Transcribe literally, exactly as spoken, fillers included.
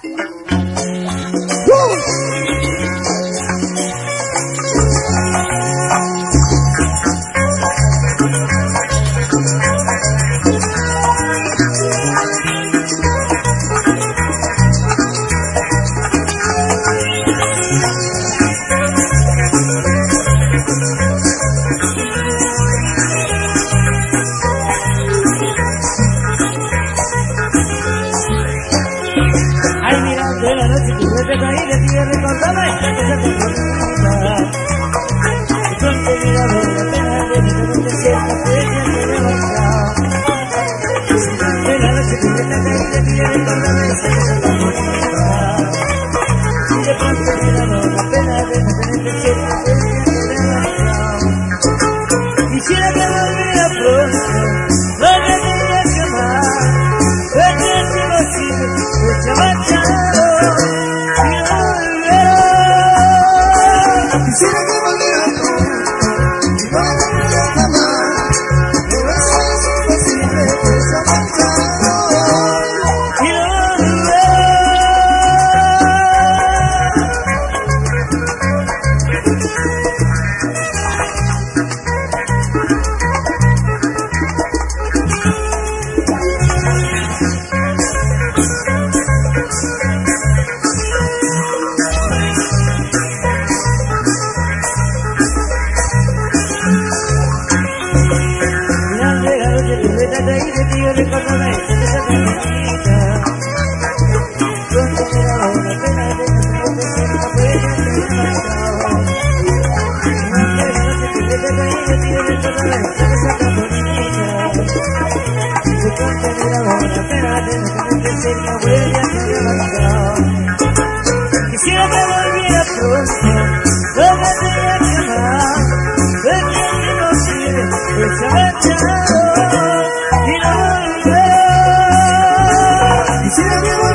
De la noche tu vete caí de ti recordaba esta cosa tan bonita. De pronto mirado la pena de mi no te sientas bella que me basta. De la noche tu vete caí de ti recordaba esta cosa tan bonita. Y de pronto mirado la pena de mi no te sientas bella que me basta. Quisiera que volviera pronto, no te tenía que amar. Pero es imposible, pues ya marchado. Quisiera que volviera pronto, no me tendría que amar, pero eso es imposible, pues ha marchado. Y no quisiera que volviera pronto, no me tenía que amar, pero es imposible, pues ha marchado y no volverá. Quisiera que